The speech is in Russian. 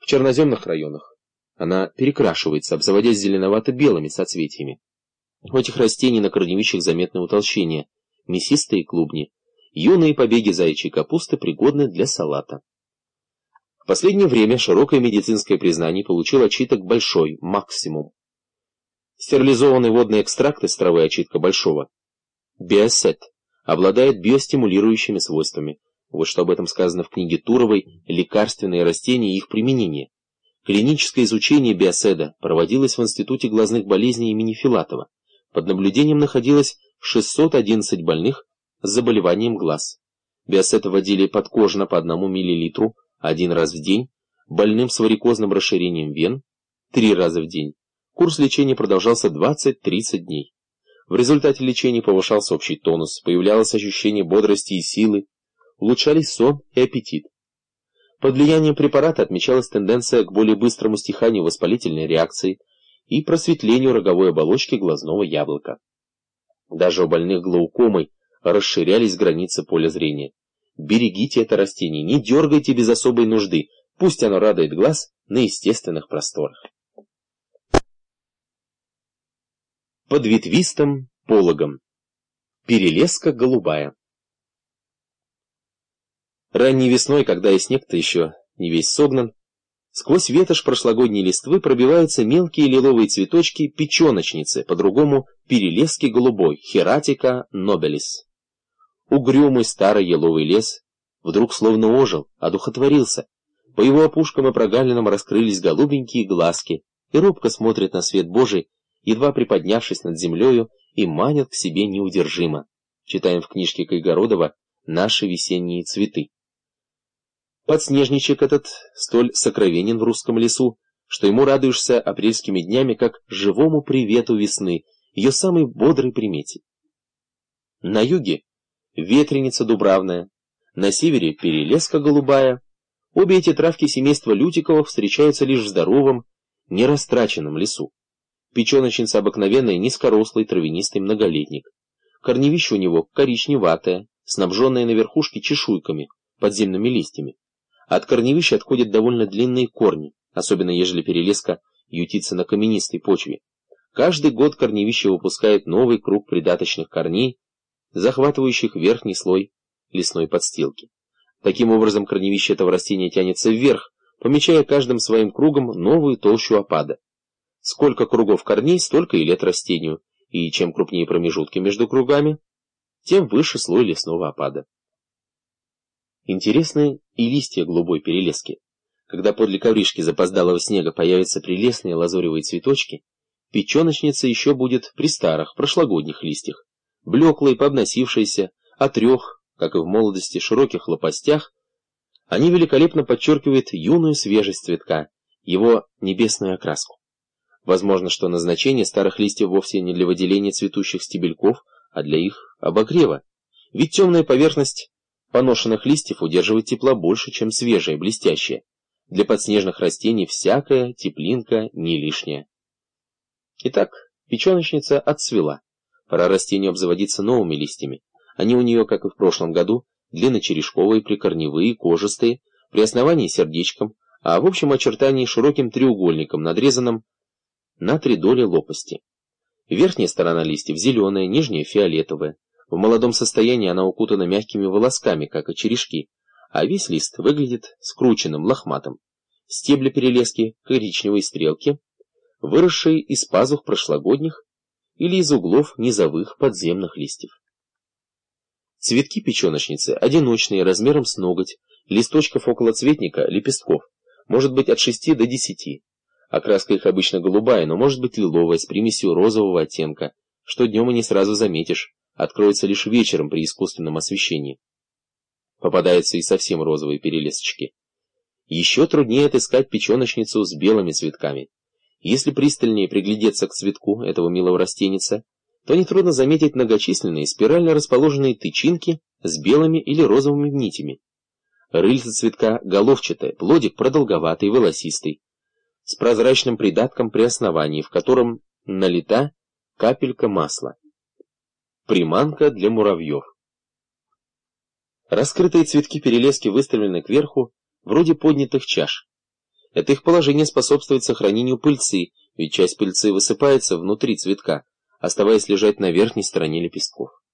В черноземных районах она перекрашивается, обзаводясь зеленовато-белыми соцветиями. У этих растений на корневищах заметное утолщение, мясистые клубни, юные побеги заячьей капусты пригодны для салата. В последнее время широкое медицинское признание получил очиток большой, максимум. Стерилизованный водный экстракт из травы очитка большого, биосет, обладает биостимулирующими свойствами. Вот что об этом сказано в книге Туровой «Лекарственные растения и их применение». Клиническое изучение биоседа проводилось в Институте глазных болезней имени Филатова. Под наблюдением находилось 611 больных с заболеванием глаз. Биосет вводили подкожно по 1 мл один раз в день, больным с варикозным расширением вен 3 раза в день. Курс лечения продолжался 20-30 дней. В результате лечения повышался общий тонус, появлялось ощущение бодрости и силы, улучшались сон и аппетит. Под влиянием препарата отмечалась тенденция к более быстрому стиханию воспалительной реакции и просветлению роговой оболочки глазного яблока. Даже у больных глаукомой расширялись границы поля зрения. Берегите это растение, не дергайте без особой нужды, пусть оно радует глаз на естественных просторах. Под ветвистым пологом. Перелеска голубая. Ранней весной, когда и снег-то еще не весь согнан, сквозь ветошь прошлогодней листвы пробиваются мелкие лиловые цветочки печеночницы, по-другому перелески голубой, Хератика нобелис. Угрюмый старый еловый лес вдруг словно ожил, одухотворился. По его опушкам и прогалинам раскрылись голубенькие глазки и робко смотрят на свет Божий, едва приподнявшись над землею, и манят к себе неудержимо. Читаем в книжке Кайгородова «Наши весенние цветы». Подснежничек этот столь сокровенен в русском лесу, что ему радуешься апрельскими днями, как живому привету весны, ее самой бодрой примете. На юге ветреница дубравная, на севере перелеска голубая. Обе эти травки семейства лютиковых встречаются лишь в здоровом, нерастраченном лесу. Печеночница обыкновенная, низкорослый, травянистый многолетник. Корневище у него коричневатое, снабженное на верхушке чешуйками, подземными листьями. От корневища отходят довольно длинные корни, особенно ежели перелеска ютится на каменистой почве. Каждый год корневище выпускает новый круг придаточных корней, захватывающих верхний слой лесной подстилки. Таким образом, корневище этого растения тянется вверх, помечая каждым своим кругом новую толщу опада. Сколько кругов корней, столько и лет растению, и чем крупнее промежутки между кругами, тем выше слой лесного опада. Интересны и листья голубой перелески. Когда подле ковришки запоздалого снега появятся прелестные лазоревые цветочки, печеночница еще будет при старых, прошлогодних листьях, блеклые, пообносившиеся, о 3, как и в молодости, широких лопастях. Они великолепно подчеркивают юную свежесть цветка, его небесную окраску. Возможно, что назначение старых листьев вовсе не для выделения цветущих стебельков, а для их обогрева. Ведь темная поверхность поношенных листьев удерживает тепла больше, чем свежая, блестящая. Для подснежных растений всякая теплинка не лишняя. Итак, печеночница отцвела. Пора растению обзаводиться новыми листьями. Они у нее, как и в прошлом году, длинночерешковые, прикорневые, кожистые, при основании сердечком, а в общем очертании широким треугольником, надрезанным на 3 доли лопасти. Верхняя сторона листьев зеленая, нижняя фиолетовая. В молодом состоянии она укутана мягкими волосками, как и черешки, а весь лист выглядит скрученным, лохматым. Стебли перелески коричневые стрелки, выросшие из пазух прошлогодних или из углов низовых подземных листьев. Цветки печеночницы одиночные, размером с ноготь, листочков около цветника, лепестков, может быть от 6 до 10. Окраска их обычно голубая, но может быть лиловая, с примесью розового оттенка, что днем и не сразу заметишь, откроется лишь вечером при искусственном освещении. Попадаются и совсем розовые перелесочки. Еще труднее отыскать печеночницу с белыми цветками. Если пристальнее приглядеться к цветку этого милого растеница, то нетрудно заметить многочисленные спирально расположенные тычинки с белыми или розовыми нитями. Рыльце цветка головчатое, плодик продолговатый, волосистый, с прозрачным придатком при основании, в котором налита капелька масла. Приманка для муравьев. Раскрытые цветки перелески выставлены кверху, вроде поднятых чаш. Это их положение способствует сохранению пыльцы, ведь часть пыльцы высыпается внутри цветка, оставаясь лежать на верхней стороне лепестков.